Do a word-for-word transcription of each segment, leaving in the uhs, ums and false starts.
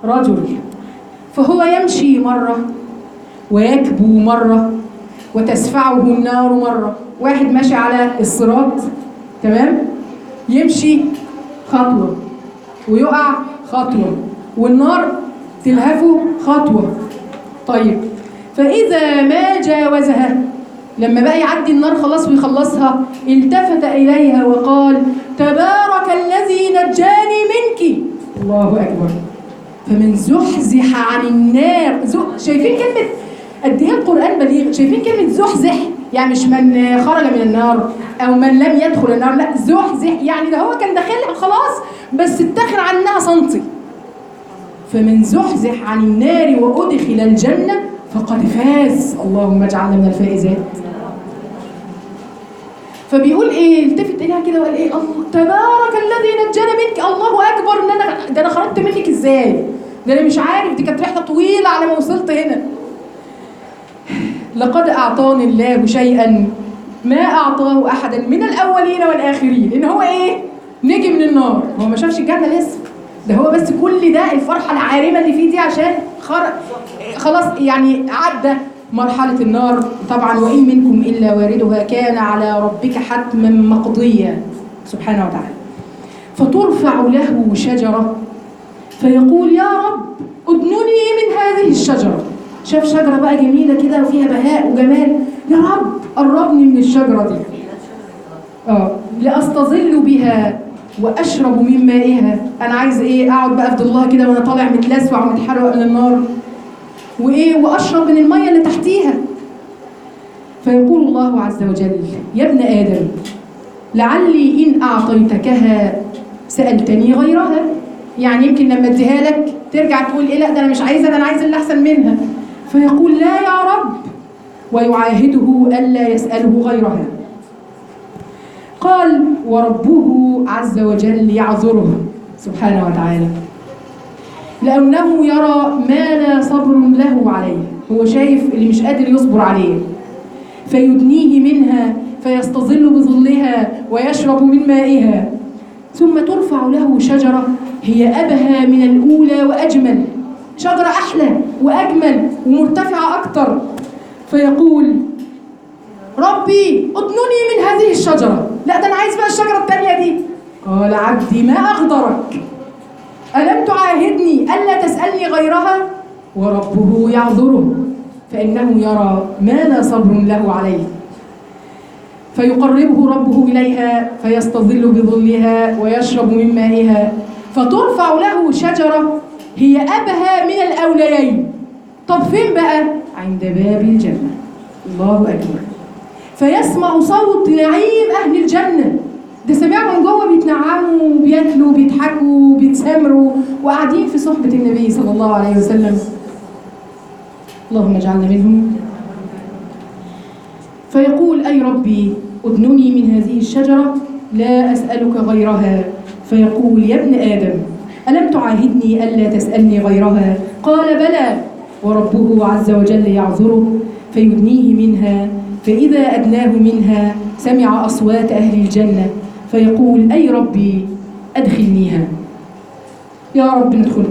رجل فهو يمشي مرة ويكبو مرة وتسفعه النار مرة. واحد ماشي على الصراط، تمام، يمشي خطوة ويقع خطوة والنار تلهفه خطوة. طيب فإذا ما جاوزها، لما بقى يعدي النار خلاص ويخلصها، التفت إليها وقال تبارك الذي نجاني منك. الله أكبر. فمن زحزح عن النار، شايفين كلمة قد ايه القرآن بليغ؟ شايفين كلمة زحزح؟ يعني مش من خرج من النار أو من لم يدخل النار، لا، زحزح يعني ده هو كان داخلها خلاص بس اتخذ عنها سنتي. فمن زحزح عن النار وأدخل الجنة فقد فاز. اللهم اجعلنا من الفائزات. فبيقول ايه؟ التفت اليها كده وقال ايه؟ الله تبارك الذي نجاني منك. الله اكبر، ان انا ده انا خرجت منك ازاي؟ ده انا مش عارف، دي كانت رحله طويله على ما وصلت هنا. لقد اعطاني الله شيئا ما اعطاه احدا من الاولين والاخرين. ان هو ايه؟ نجي من النار. هو ما شافش الجنه لسه، ده هو بس كل ده الفرحه العارمه اللي فيه دي عشان خرج خلاص، يعني عدى مرحلة النار. طبعا وإن منكم إلا واردها كان على ربك حتما مقضيا سبحانه وتعالى. فترفع له شجرة فيقول يا رب أدنني من هذه الشجرة. شاف شجرة بقى جميلة كده وفيها بهاء وجمال، يا رب قربني من الشجرة دي اه لأستظل بها وأشرب من مائها. أنا عايز إيه؟ أقعد بقى في ظلها كده وأنا طالع متلسوع ومتحرق من النار، وإيه؟ وأشرب من المية اللي تحتيها. فيقول الله عز وجل يا ابن آدم لعلي إن أعطيتكها سألتني غيرها. يعني يمكن لما اديها لك ترجع تقول إيه؟ لا ده أنا مش عايزة، ده أنا عايزة اللي أحسن منها. فيقول لا يا رب، ويعاهده ألا يسأله غيرها. قال وربه عز وجل يعذره سبحانه وتعالى لأنه يرى ما لا صبر له عليه. هو شايف اللي مش قادر يصبر عليه، فيدنيه منها فيستظل بظلها ويشرب من مائها. ثم ترفع له شجرة هي أبهى من الأولى وأجمل، شجرة أحلى وأجمل ومرتفعة أكتر. فيقول ربي أدنني من هذه الشجرة. لا ده أنا عايز بقى الشجرة التانية دي. قال عبدي ما أغدرك، ألم تعاهدني ألا تسألني غيرها؟ وربه يعذره فإنه يرى ما لا صبر له عليه. فيقربه ربه إليها فيستظل بظلها ويشرب من مائها. فترفع له شجرة هي أبهى من الأوليين. طب فين بقى؟ عند باب الجنة. الله أكبر. فيسمع صوت نعيم أهل الجنة. ده سمعهم جوه بيتنعموا وبياكلوا وبيضحكوا وبيتسامروا وقاعدين في صحبة النبي صلى الله عليه وسلم. اللهم اجعلنا منهم. فيقول أي ربي أدنني من هذه الشجرة لا أسألك غيرها. فيقول يا ابن آدم ألم تعاهدني ألا تسألني غيرها؟ قال بلى. وربه عز وجل يعذره فيدنيه منها. فإذا أدناه منها سمع أصوات أهل الجنة فيقول أي ربي أدخلنيها. يا رب ندخل،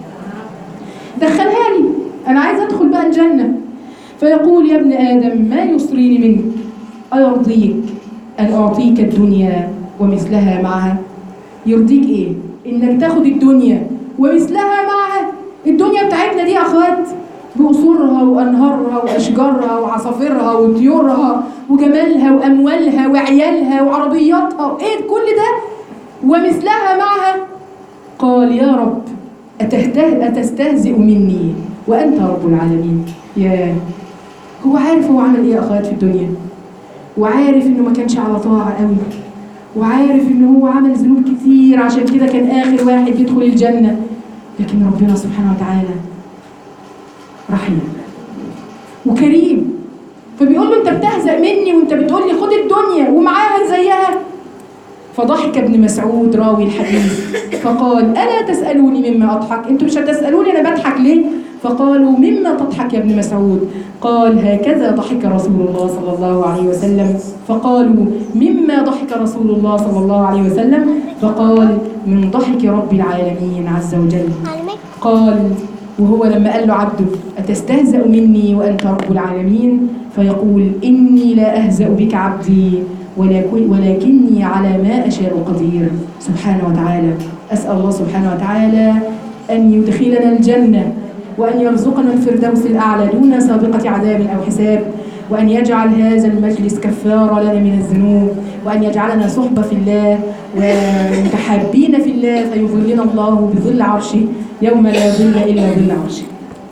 دخلها لي، أنا عايز أدخل بقى الجنة. فيقول يا ابن آدم ما يصريني منك؟ أيرضيك أن أعطيك الدنيا ومثلها معها؟ يرضيك إيه؟ إنك تاخد الدنيا ومثلها معها؟ الدنيا بتاعتنا دي يا أخوات بقصورها وأنهارها وأشجارها وعصافيرها وطيورها وجمالها وأموالها وعيالها وعربياتها، إيه كل ده ومثلها معها؟ قال يا رب أتستهزئ مني وأنت رب العالمين. يا هو عارف هو عمل إيه يا أخوات في الدنيا، وعارف إنه ما كانش على طاعة قوي، وعارف إنه هو عمل ذنوب كتير عشان كده كان آخر واحد يدخل الجنة. لكن ربنا سبحانه وتعالى رحيم وكريم، فبيقول له انت بتهزأ مني وانت بتقول لي خد الدنيا ومعاها زيها. فضحك ابن مسعود راوي الحديث فقال ألا تسألوني مما أضحك؟ انتوا مش هتسألوني أنا بضحك ليه؟ فقالوا مما تضحك يا ابن مسعود؟ قال هكذا ضحك رسول الله صلى الله عليه وسلم. فقالوا مما ضحك رسول الله صلى الله عليه وسلم؟ فقال من ضحك رب العالمين عز وجل. قال وهو لما قال له عبده أتستهزأ مني وأنت رب العالمين؟ فيقول إني لا أهزأ بك عبدي ولكني على ما أشاء قدير سبحانه وتعالى. أسأل الله سبحانه وتعالى أن يدخلنا الجنة وأن يرزقنا الفردوس الأعلى دون سابقة عذاب أو حساب، وأن يجعل هذا المجلس كفارة لنا من الذنوب، وأن يجعلنا صحبة في الله ومتحابين في الله فيظلنا الله بظل عرشه يوم لا ظل إلا ظل عرشه.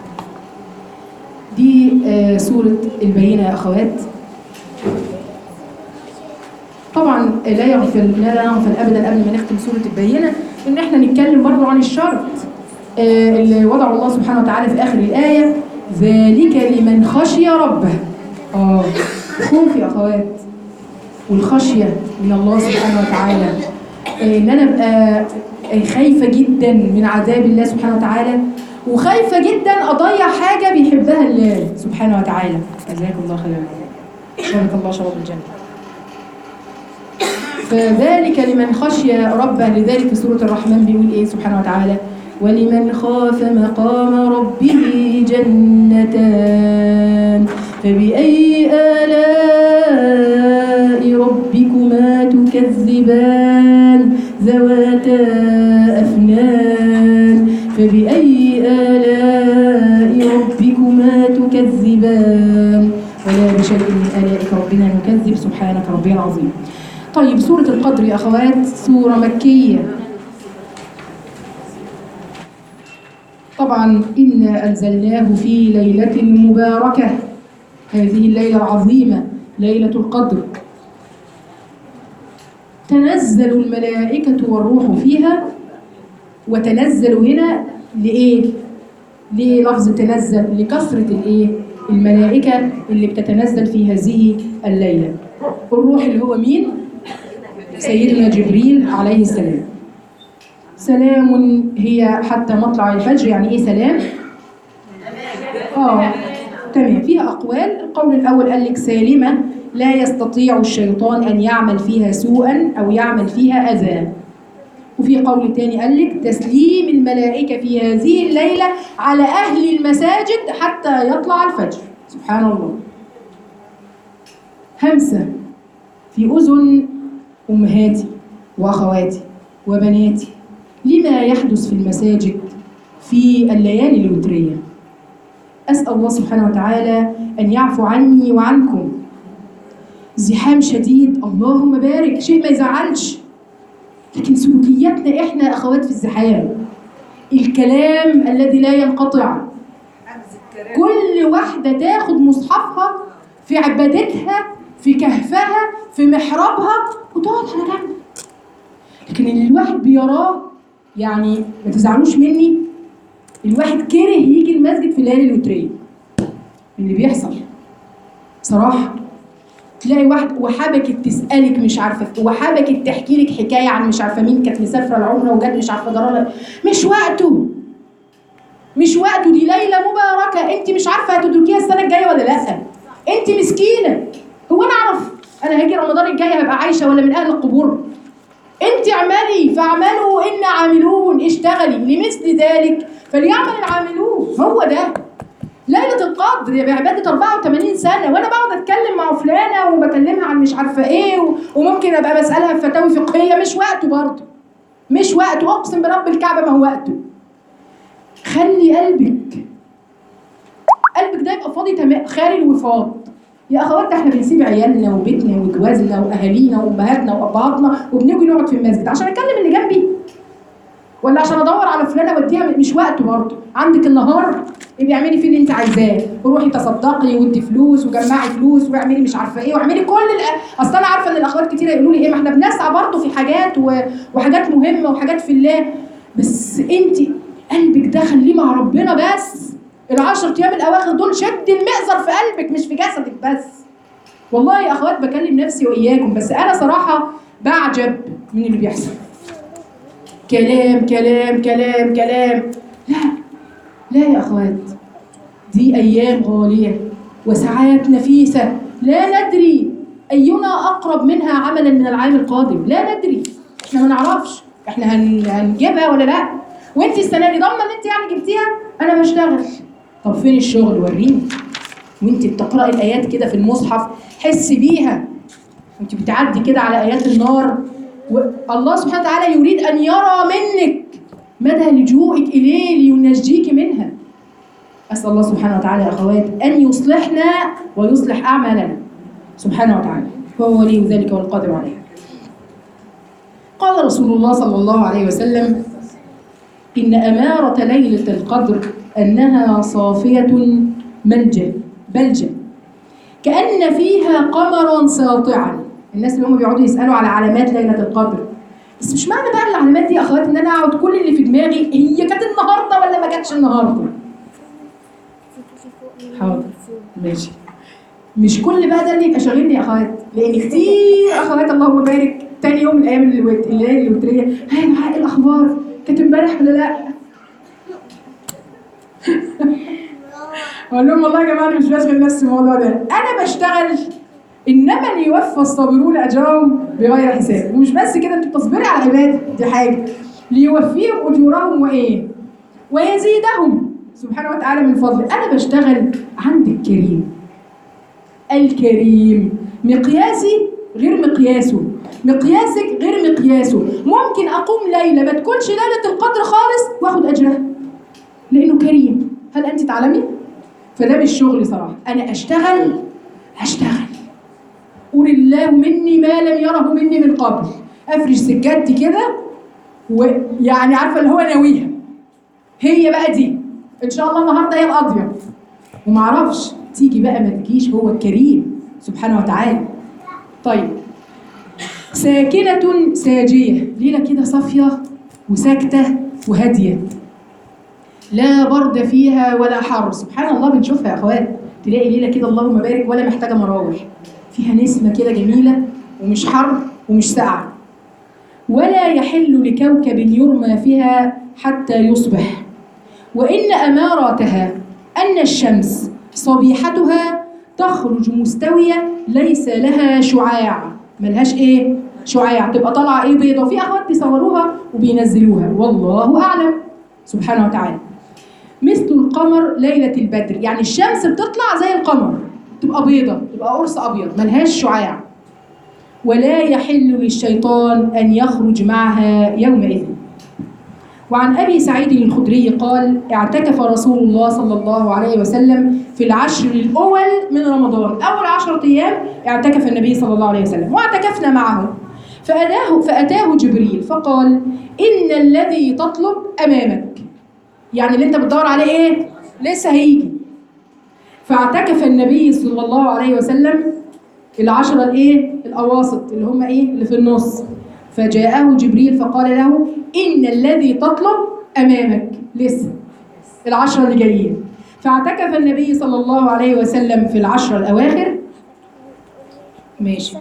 دي آه سورة البينة يا أخوات. طبعا لا يغفل لا نغفل أبدا قبل ما نختم سورة البينة إن احنا نتكلم برضو عن الشرط آه اللي وضعه الله سبحانه وتعالى في آخر الآية، ذلك لمن خشي ربه. آه خوف يا أخوات والخشية من الله سبحانه وتعالى، آه إن أنا أبقى خايفة جدا من عذاب الله سبحانه وتعالى، وخايفة جدا أضيع حاجة بيحبها الله سبحانه وتعالى. جزاكم الله خيرا، شرف الله شرف الجنة. فذلك لمن خشي ربه. لذلك في سورة الرحمن بيقول إيه سبحانه وتعالى؟ ولمن خاف مقام ربه جنتان فبأي آلاء ربكما تكذبان ذواتا أفنان فبأي آلاء ربكما تكذبان ولا بشيء من آلائك ربنا نكذب سبحانك ربي العظيم. طيب سورة القدر يا أخوات سورة مكية. طبعا إنا أنزلناه في ليلة مباركة، هذه الليلة العظيمة ليلة القدر، تنزل الملائكة والروح فيها. وتنزل هنا لإيه؟ للفظ تنزل لكثرة الإيه؟ الملائكة اللي بتتنزل في هذه الليلة. الروح اللي هو مين؟ سيدنا جبريل عليه السلام. سلام هي حتى مطلع الفجر. يعني ايه سلام؟ اه تمام، فيها اقوال. القول الاول قال لك سالمه لا يستطيع الشيطان ان يعمل فيها سوءا او يعمل فيها اذى. وفي قول تاني قال لك تسليم الملائكه في هذه الليله على اهل المساجد حتى يطلع الفجر. سبحان الله. همسه في اذن امهاتي واخواتي وبناتي لما يحدث في المساجد في الليالي الوترية. أسأل الله سبحانه وتعالى أن يعفو عني وعنكم. زحام شديد اللهم بارك، شيء ما يزعلش، لكن سلوكياتنا إحنا أخوات في الزحام، الكلام الذي لا ينقطع، كل واحدة تاخد مصحفها في عبادتها في كهفها في محرابها وتقعد على جنب، لكن اللي الواحد بيراه يعني ما تزعلوش مني، الواحد كره يجي المسجد في الليالي الوتريه اللي بيحصل صراحه. تلاقي واحد وحبكت تسالك مش عارفه، وحبكت تحكي لك حكايه عن مش عارفه مين كانت مسافره العمره وجت مش عارفه جرالها. مش وقته، مش وقته، دي ليله مباركه انت مش عارفه هتدركيها السنه الجايه ولا لا. انت مسكينه، هو انا اعرف انا هاجي رمضان الجاي هبقى عايشه ولا من اهل القبور؟ انت اعملي فاعملوا ان عاملون، اشتغلي لمثل ذلك فليعمل العاملون. هو ده ليله القدر بعباده أربعة وثمانين سنه. وانا بقعد اتكلم مع فلانه وبكلمها عن مش عارفه ايه وممكن ابقى بسالها في فتاوي فقهيه، مش وقته برضه، مش وقته، اقسم برب الكعبه ما هو وقته. خلي قلبك قلبك ده يبقى فاضي تمام، خالي الوفاض. يا اخوات احنا بنسيب عيالنا وبيتنا وجوازنا واهالينا وامهاتنا وابهاتنا وبنيجي نقعد في المسجد عشان اكلم اللي جنبي ولا عشان ادور على فلانه واديها؟ مش وقته برضه. عندك النهار ابقي اعملي فيه اللي انت عايزاه، روحي تصدقي وادي فلوس وجمعي فلوس واعملي مش عارفه ايه واعملي كل الأ... اصل انا عارفه ان الاخوات كتير يقولوا لي ايه، ما احنا بنسعى برضه في حاجات و... وحاجات مهمه وحاجات في الله، بس انت قلبك ده خليه مع ربنا بس. العشر ايام الاواخر دول شد المئزر في قلبك مش في جسدك بس. والله يا اخوات بكلم نفسي واياكم، بس انا صراحه بعجب من اللي بيحصل. كلام كلام كلام كلام، لا لا يا اخوات، دي ايام غاليه وساعات نفيسه لا ندري اينا اقرب منها عملا من العام القادم، لا ندري، احنا ما نعرفش احنا هنجيبها ولا لا. وانت السنه دي ضامنه ان انت يعني جبتيها؟ انا بشتغل. طب فين الشغل؟ وريني. وانت بتقراي الايات كده في المصحف حسي بيها، وانت بتعدي كده على ايات النار، والله سبحانه وتعالى يريد ان يرى منك مدى لجوئك اليه لينجيك منها. اسال الله سبحانه وتعالى يا اخوات ان يصلحنا ويصلح اعمالنا سبحانه وتعالى، وهو ولي ذلك والقادر عليه. قال رسول الله صلى الله عليه وسلم: إن أمارة ليلة القدر أنها صافية ملجأ بلجأ كأن فيها قمرا ساطعا. الناس اللي هم بيقعدوا يسألوا على علامات ليلة القدر، بس مش معنى بقى العلامات دي يا أخوات إن أنا أقعد كل اللي في دماغي هي كانت النهاردة ولا ما كانتش النهاردة. حاضر ماشي. مش كل بقى ده اللي يبقى شاغلني يا أخوات، لأن كتير أخوات اللهم بارك تاني يوم من الأيام الليالي الوترية، هاي معايا الأخبار كانت امبارح ولا لا؟ اقول لهم والله يا جماعه انا مش بشغل نفسي بالموضوع ده، انا بشتغل. انما ليوفى الصابرون اجرهم بغير حساب. ومش بس كده، انت بتصبري على العباده دي حاجه، ليوفيهم اجورهم وايه؟ ويزيدهم سبحانه وتعالى من فضله. انا بشتغل عند الكريم. الكريم مقياسي غير مقياسه، مقياسك غير مقياسه. ممكن اقوم ليله ما تكونش ليله القدر خالص واخد اجرها لانه كريم. هل انت تعلمي؟ فده مش شغلي صراحه، انا اشتغل اشتغل قول الله مني ما لم يره مني من قبل. افرش سجادتي كده ويعني عارفه اللي هو ناويها، هي بقى دي ان شاء الله النهارده هي القاضيه، ومعرفش تيجي بقى ما تجيش. هو الكريم سبحانه وتعالى. طيب، ساكنة ساجية، ليلة كده صافية وساكتة وهادية، لا برد فيها ولا حر. سبحان الله بنشوفها يا اخوات، تلاقي ليلة كده اللهم بارك ولا محتاجة مراوح، فيها نسمة كده جميلة ومش حر ومش ساقعة. ولا يحل لكوكب يرمى فيها حتى يصبح. وإن أماراتها أن الشمس صبيحتها تخرج مستوية ليس لها شعاع، ملهاش ايه؟ شعاع، تبقى طالعه ايه؟ بيضه. وفي اخوات بيصوروها وبينزلوها والله اعلم سبحانه وتعالى. مثل القمر ليله البدر، يعني الشمس بتطلع زي القمر، تبقى بيضه، تبقى قرص ابيض ملهاش شعاع. ولا يحل للشيطان ان يخرج معها يومئذ. وعن ابي سعيد الخدري قال: اعتكف رسول الله صلى الله عليه وسلم في العشر الاول من رمضان. اول عشرة ايام اعتكف النبي صلى الله عليه وسلم واعتكفنا معه. فأتاه فاتاه جبريل فقال: ان الذي تطلب امامك، يعني اللي انت بتدور عليه ايه؟ لسه هيجي. فاعتكف النبي صلى الله عليه وسلم العشرة الايه؟ الاواسط اللي هم ايه؟ اللي في النص. فجاءه جبريل فقال له: إن الذي تطلب أمامك، لسه العشرة اللي جايين. فاعتكف النبي صلى الله عليه وسلم في العشرة الأواخر. ماشي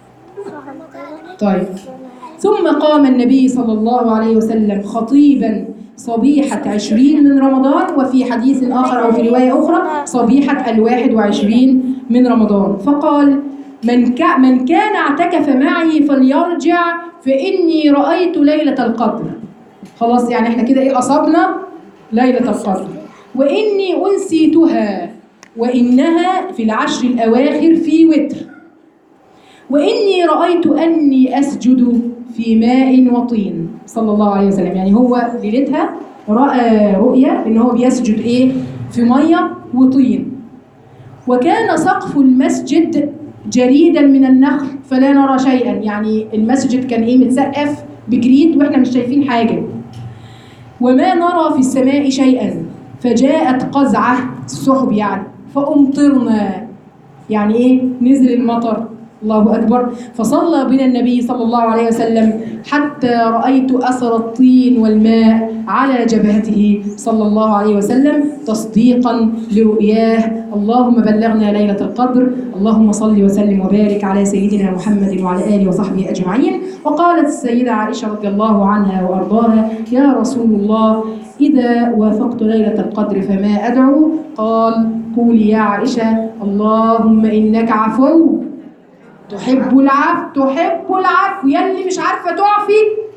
طيب. ثم قام النبي صلى الله عليه وسلم خطيبا صبيحة عشرين من رمضان، وفي حديث آخر أو في رواية أخرى صبيحة الواحد وعشرين من رمضان، فقال: من من كان اعتكف معي فليرجع فإني رأيت ليلة القدر. خلاص يعني احنا كده ايه؟ أصبنا ليلة القدر. وإني أنسيتها وإنها في العشر الأواخر في وتر. وإني رأيت أني أسجد في ماء وطين صلى الله عليه وسلم، يعني هو ليلتها رأى رؤيا إن هو بيسجد إيه؟ في مية وطين. وكان سقف المسجد جريدا من النخل فلا نرى شيئا، يعني المسجد كان ايه؟ متسقف بجريد واحنا مش شايفين حاجه. وما نرى في السماء شيئا. فجاءت قزعه السحب يعني فامطرنا، يعني ايه؟ نزل المطر. الله اكبر. فصلى بنا النبي صلى الله عليه وسلم حتى رايت اثر الطين والماء على جبهته صلى الله عليه وسلم تصديقا لرؤياه. اللهم بلغنا ليله القدر. اللهم صل وسلم وبارك على سيدنا محمد وعلى اله وصحبه اجمعين. وقالت السيده عائشه رضي الله عنها وارضاها: يا رسول الله، اذا وافقت ليله القدر فما ادعو؟ قال: قولي يا عائشه: اللهم انك عفو تحب العفو تحب العفو. يلي مش عارفه تعفي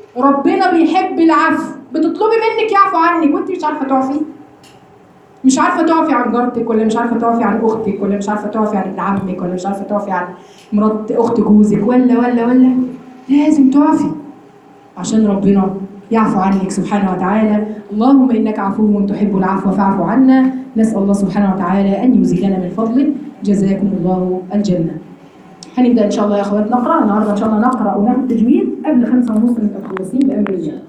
ربنا بيحب العفو. بتطلبي منك يعفو عنك وانت مش عارفه تعفي، مش عارفه تعفي عن جارتك، ولا مش عارفه تعفي عن اختك، ولا مش عارفه تعفي عن ابن عمك، ولا مش عارفه تعفي عن مرات اخت جوزك، ولا ولا ولا لازم تعفي عشان ربنا يعفو عنك سبحانه وتعالى. اللهم انك عفو تحب العفو فاعف عنا. نسال الله سبحانه وتعالى ان يزيدنا من فضله. جزاكم الله الجنه. هنبدا ان شاء الله يا اخوات نقرا النهارده، ان شاء الله نقرا وناخد تجويد قبل خمسة ونص نبقى مخلصين بامر الله.